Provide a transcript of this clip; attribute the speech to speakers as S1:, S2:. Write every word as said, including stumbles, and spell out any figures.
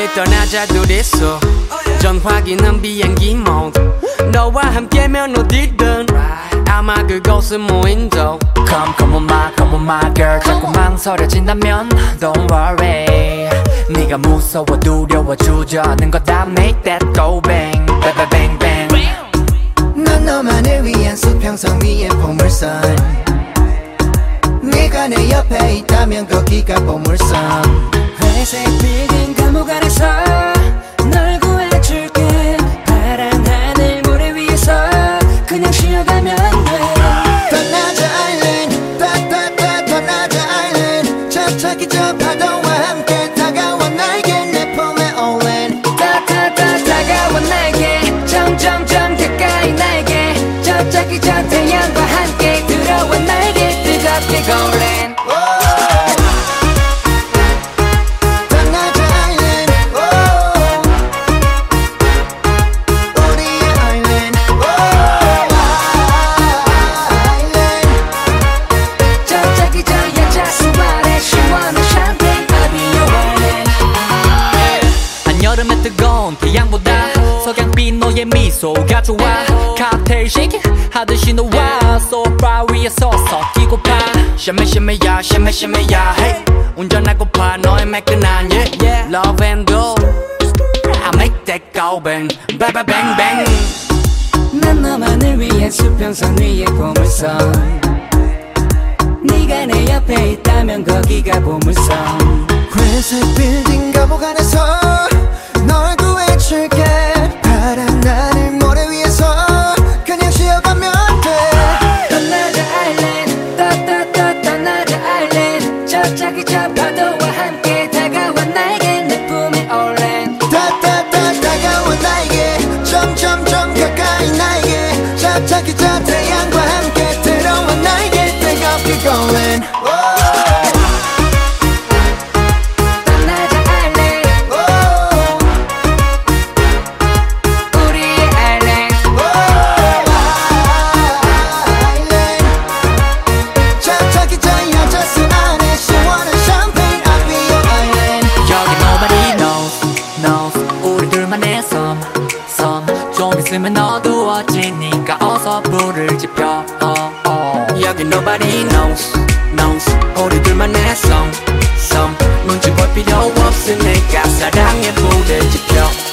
S1: 떠나자 둘이서 전화기는 비행기 모드 너와 함께면 어디든 아마 그곳은 무인도
S2: Come come on my come on my girl 자꾸 망설여진다면 Don't worry 네가 무서워 두려워 주저하는 거다 Make that go bang bang bang bang
S3: 난 너만을 위한 수평선 위의 보물선 네가 내 옆에 있다면 거기가 보물섬
S4: 회색 빌딩 감옥 안에서 널 구해줄게 파란 하늘 모래 위에서 그냥 쉬어가면 돼
S3: 떠나자 아일랜드 따따따 떠나자 아일랜드 저차기 저 파도와 함께 다가와 나에게 내 품에 올랜
S4: 따따따 다가와 나에게 점점점 가까이 나에게 저차기 저 태양과 함께 들어와 나에게 뜨겁게 골랜
S2: 여름의 뜨거운 태양보다 석양빛 너의 미소가 좋아 칵테일 쉐이킹 하듯이 너와 소파 위에 서서 뛰고파
S1: 샤메 샤메야 샤메 샤메야 hey. 운전하고파 너의 매끈한 yeah, yeah. Love and go I make that go bang bang bang bang bang
S4: 난 너만을 위해 수평선 위의 보물섬 네가 내 옆에 있다면 거기가 보물섬
S3: 회색 빌딩 감옥 안에서 널 구해줄게 파란 하늘 모래 위에서 그냥 쉬어가면 돼
S4: 떠나자 아일랜드 떠떠떠 떠나자 아일랜드 저차기 저 파도와 함께 다가와 나에게 내 품에 올랜
S3: 따따따 다가와 나에게 점점점 가까이 나에게 저차기 저 태양과 함께 들어와 나에게 뜨겁게 golden
S2: 좀 있으면 어두워지니까 어서 불을 지펴 어, 어.
S1: 여기 nobody knows knows 우리 둘만의 song song 눈치 볼 필요 없으니까 사랑의 불을 지펴